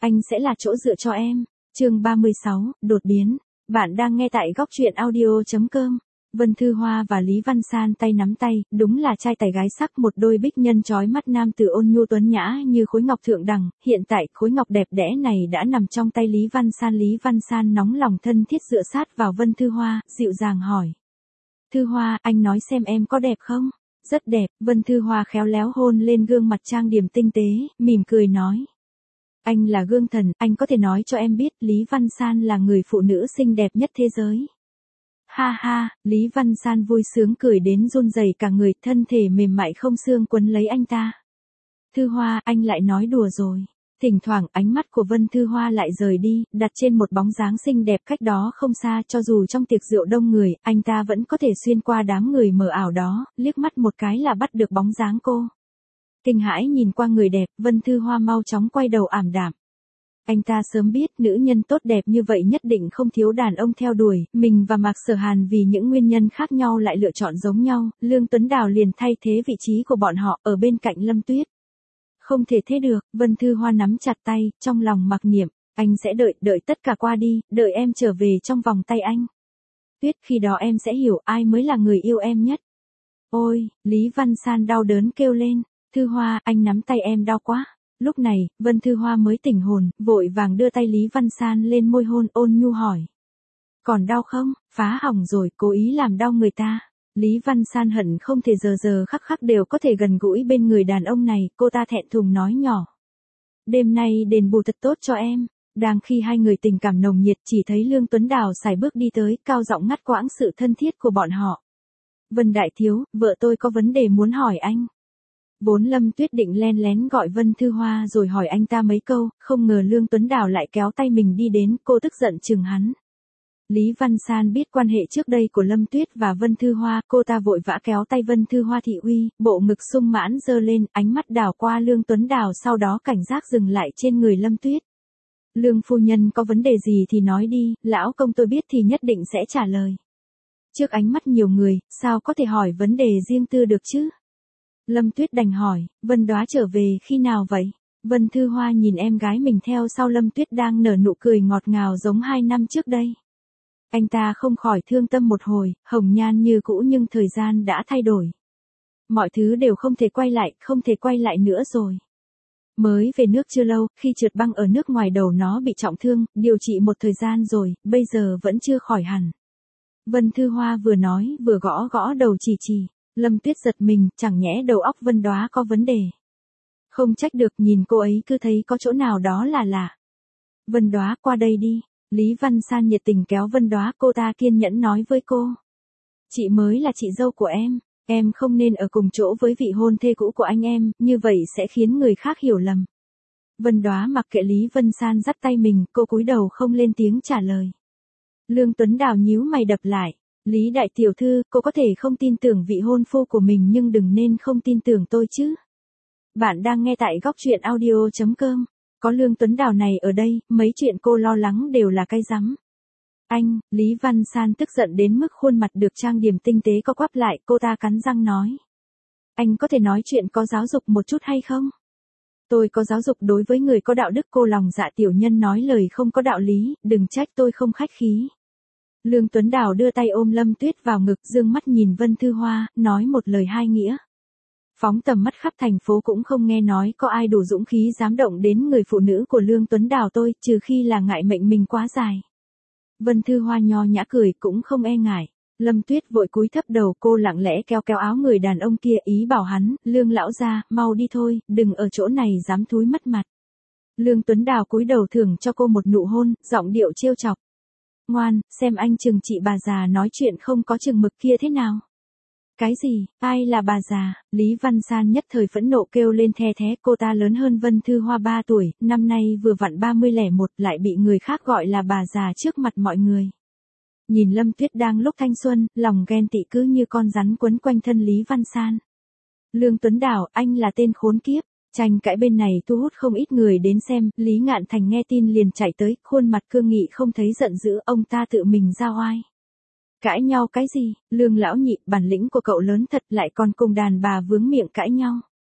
Anh sẽ là chỗ dựa cho em. Chương 36, đột biến. Bạn đang nghe tại góc truyện audio.com. Vân Thư Hoa và Lý Văn San tay nắm tay, đúng là trai tài gái sắc, một đôi bích nhân chói mắt nam tử ôn nhu tuấn nhã như khối ngọc thượng đẳng. Hiện tại khối ngọc đẹp đẽ này đã nằm trong tay Lý Văn San. Lý Văn San nóng lòng thân thiết dựa sát vào Vân Thư Hoa, dịu dàng hỏi. Thư Hoa, anh nói xem em có đẹp không? Rất đẹp. Vân Thư Hoa khéo léo hôn lên gương mặt trang điểm tinh tế, mỉm cười nói. Anh là gương thần, anh có thể nói cho em biết Lý Văn San là người phụ nữ xinh đẹp nhất thế giới. Ha ha, Lý Văn San vui sướng cười đến run rẩy cả người, thân thể mềm mại không xương quấn lấy anh ta. Thư Hoa, anh lại nói đùa rồi. Thỉnh thoảng ánh mắt của Vân Thư Hoa lại rời đi, đặt trên một bóng dáng xinh đẹp cách đó không xa, cho dù trong tiệc rượu đông người, anh ta vẫn có thể xuyên qua đám người mờ ảo đó, liếc mắt một cái là bắt được bóng dáng cô. Kinh hãi nhìn qua người đẹp, Vân Thư Hoa mau chóng quay đầu ảm đạm. Anh ta sớm biết nữ nhân tốt đẹp như vậy nhất định không thiếu đàn ông theo đuổi, mình và Mạc Sở Hàn vì những nguyên nhân khác nhau lại lựa chọn giống nhau, Lương Tuấn Đào liền thay thế vị trí của bọn họ ở bên cạnh Lâm Tuyết. Không thể thế được, Vân Thư Hoa nắm chặt tay, trong lòng mặc niệm, anh sẽ đợi tất cả qua đi, đợi em trở về trong vòng tay anh. Tuyết, khi đó em sẽ hiểu ai mới là người yêu em nhất. Ôi, Lý Văn San đau đớn kêu lên. Thư Hoa, anh nắm tay em đau quá. Lúc này, Vân Thư Hoa mới tỉnh hồn, vội vàng đưa tay Lý Văn San lên môi hôn, ôn nhu hỏi. Còn đau không? Phá hỏng rồi, cố ý làm đau người ta. Lý Văn San hận không thể giờ khắc đều có thể gần gũi bên người đàn ông này, cô ta thẹn thùng nói nhỏ. Đêm nay đền bù thật tốt cho em. Đang khi hai người tình cảm nồng nhiệt, chỉ thấy Lương Tuấn Đào sải bước đi tới, cao giọng ngắt quãng sự thân thiết của bọn họ. Vân đại thiếu, vợ tôi có vấn đề muốn hỏi anh. Vốn Lâm Tuyết định len lén gọi Vân Thư Hoa rồi hỏi anh ta mấy câu, không ngờ Lương Tuấn Đào lại kéo tay mình đi đến, cô tức giận chừng hắn. Lý Văn San biết quan hệ trước đây của Lâm Tuyết và Vân Thư Hoa, cô ta vội vã kéo tay Vân Thư Hoa thị uy, bộ ngực sung mãn giơ lên, ánh mắt đảo qua Lương Tuấn Đào, sau đó cảnh giác dừng lại trên người Lâm Tuyết. Lương phu nhân có vấn đề gì thì nói đi, lão công tôi biết thì nhất định sẽ trả lời. Trước ánh mắt nhiều người, sao có thể hỏi vấn đề riêng tư được chứ? Lâm Tuyết đành hỏi, Vân Đóa trở về khi nào vậy? Vân Thư Hoa nhìn em gái mình theo sau Lâm Tuyết đang nở nụ cười ngọt ngào giống 2 năm trước đây. Anh ta không khỏi thương tâm một hồi, hồng nhan như cũ nhưng thời gian đã thay đổi. Mọi thứ đều không thể quay lại nữa rồi. Mới về nước chưa lâu, khi trượt băng ở nước ngoài đầu nó bị trọng thương, điều trị một thời gian rồi, bây giờ vẫn chưa khỏi hẳn. Vân Thư Hoa vừa nói vừa gõ đầu chỉ. Lâm Tuyết giật mình, chẳng nhẽ đầu óc Vân Đóa có vấn đề. Không trách được, nhìn cô ấy cứ thấy có chỗ nào đó là lạ. Vân Đóa, qua đây đi. Lý Văn San nhiệt tình kéo Vân Đóa, cô ta kiên nhẫn nói với cô. Chị mới là chị dâu của em không nên ở cùng chỗ với vị hôn thê cũ của anh em, như vậy sẽ khiến người khác hiểu lầm. Vân Đóa mặc kệ Lý Văn San dắt tay mình, cô cúi đầu không lên tiếng trả lời. Lương Tuấn Đào nhíu mày đập lại. Lý đại tiểu thư, cô có thể không tin tưởng vị hôn phu của mình nhưng đừng nên không tin tưởng tôi chứ. Bạn đang nghe tại góc truyện audio.com. Có Lương Tuấn Đào này ở đây, mấy chuyện cô lo lắng đều là cái rắm. Anh, Lý Văn San tức giận đến mức khuôn mặt được trang điểm tinh tế co quắp lại, cô ta cắn răng nói. Anh có thể nói chuyện có giáo dục một chút hay không? Tôi có giáo dục đối với người có đạo đức, cô lòng dạ tiểu nhân nói lời không có đạo lý, đừng trách tôi không khách khí. Lương Tuấn Đào đưa tay ôm Lâm Tuyết vào ngực, dương mắt nhìn Vân Thư Hoa, nói một lời hai nghĩa. Phóng tầm mắt khắp thành phố cũng không nghe nói có ai đủ dũng khí dám động đến người phụ nữ của Lương Tuấn Đào tôi, trừ khi là ngại mệnh mình quá dài. Vân Thư Hoa nho nhã cười cũng không e ngại. Lâm Tuyết vội cúi thấp đầu, cô lặng lẽ kéo áo người đàn ông kia, ý bảo hắn, Lương lão gia, mau đi thôi, đừng ở chỗ này dám thúi mất mặt. Lương Tuấn Đào cúi đầu thưởng cho cô một nụ hôn, giọng điệu trêu chọc. Ngoan, xem anh chừng chị bà già nói chuyện không có chừng mực kia thế nào. Cái gì, ai là bà già? Lý Văn San nhất thời phẫn nộ kêu lên the thé, cô ta lớn hơn Vân Thư Hoa 3 tuổi, năm nay vừa vặn 30-1, lại bị người khác gọi là bà già trước mặt mọi người. Nhìn Lâm Tuyết đang lúc thanh xuân, lòng ghen tị cứ như con rắn quấn quanh thân Lý Văn San. Lương Tuấn Đào, anh là tên khốn kiếp. Tranh cãi bên này thu hút không ít người đến xem, Lý Ngạn Thành nghe tin liền chạy tới, khuôn mặt cương nghị không thấy giận dữ, ông ta tự mình ra oai. Cãi nhau cái gì, Lương lão nhị, bản lĩnh của cậu lớn thật, lại còn cùng đàn bà vướng miệng cãi nhau.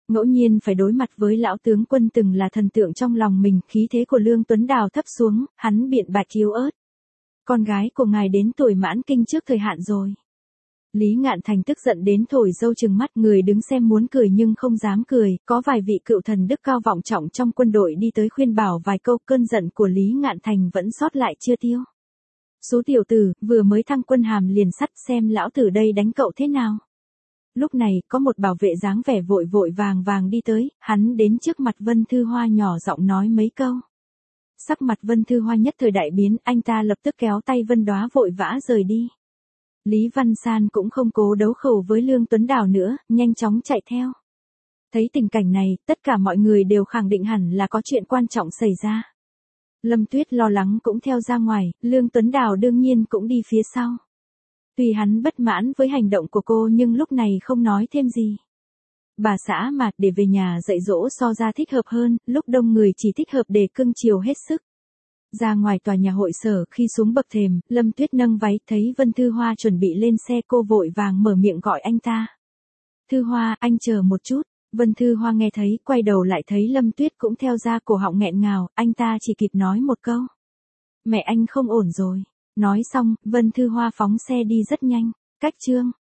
Ngẫu nhiên phải đối mặt với lão tướng quân từng là thần tượng trong lòng mình, khí thế của Lương Tuấn Đào thấp xuống, hắn biện bạch yếu ớt. Con gái của ngài đến tuổi mãn kinh trước thời hạn rồi. Lý Ngạn Thành tức giận đến thổi dâu trừng mắt, người đứng xem muốn cười nhưng không dám cười, có vài vị cựu thần đức cao vọng trọng trong quân đội đi tới khuyên bảo vài câu, cơn giận của Lý Ngạn Thành vẫn sót lại chưa tiêu. Số tiểu tử, vừa mới thăng quân hàm liền sắt, xem lão tử đây đánh cậu thế nào. Lúc này, có một bảo vệ dáng vẻ vội vội vàng vàng đi tới, hắn đến trước mặt Vân Thư Hoa nhỏ giọng nói mấy câu. Sắc mặt Vân Thư Hoa nhất thời đại biến, anh ta lập tức kéo tay Vân Đóa vội vã rời đi. Lý Văn San cũng không cố đấu khẩu với Lương Tuấn Đào nữa, nhanh chóng chạy theo. Thấy tình cảnh này, tất cả mọi người đều khẳng định hẳn là có chuyện quan trọng xảy ra. Lâm Tuyết lo lắng cũng theo ra ngoài, Lương Tuấn Đào đương nhiên cũng đi phía sau. Tuy hắn bất mãn với hành động của cô nhưng lúc này không nói thêm gì. Bà xã mà, để về nhà dạy dỗ so ra thích hợp hơn, lúc đông người chỉ thích hợp để cưng chiều hết sức. Ra ngoài tòa nhà hội sở, khi xuống bậc thềm, Lâm Tuyết nâng váy, thấy Vân Thư Hoa chuẩn bị lên xe, cô vội vàng mở miệng gọi anh ta. Thư Hoa, anh chờ một chút. Vân Thư Hoa nghe thấy, quay đầu lại thấy Lâm Tuyết cũng theo ra, cổ họng nghẹn ngào, anh ta chỉ kịp nói một câu. Mẹ anh không ổn rồi. Nói xong, Vân Thư Hoa phóng xe đi rất nhanh. Cách chương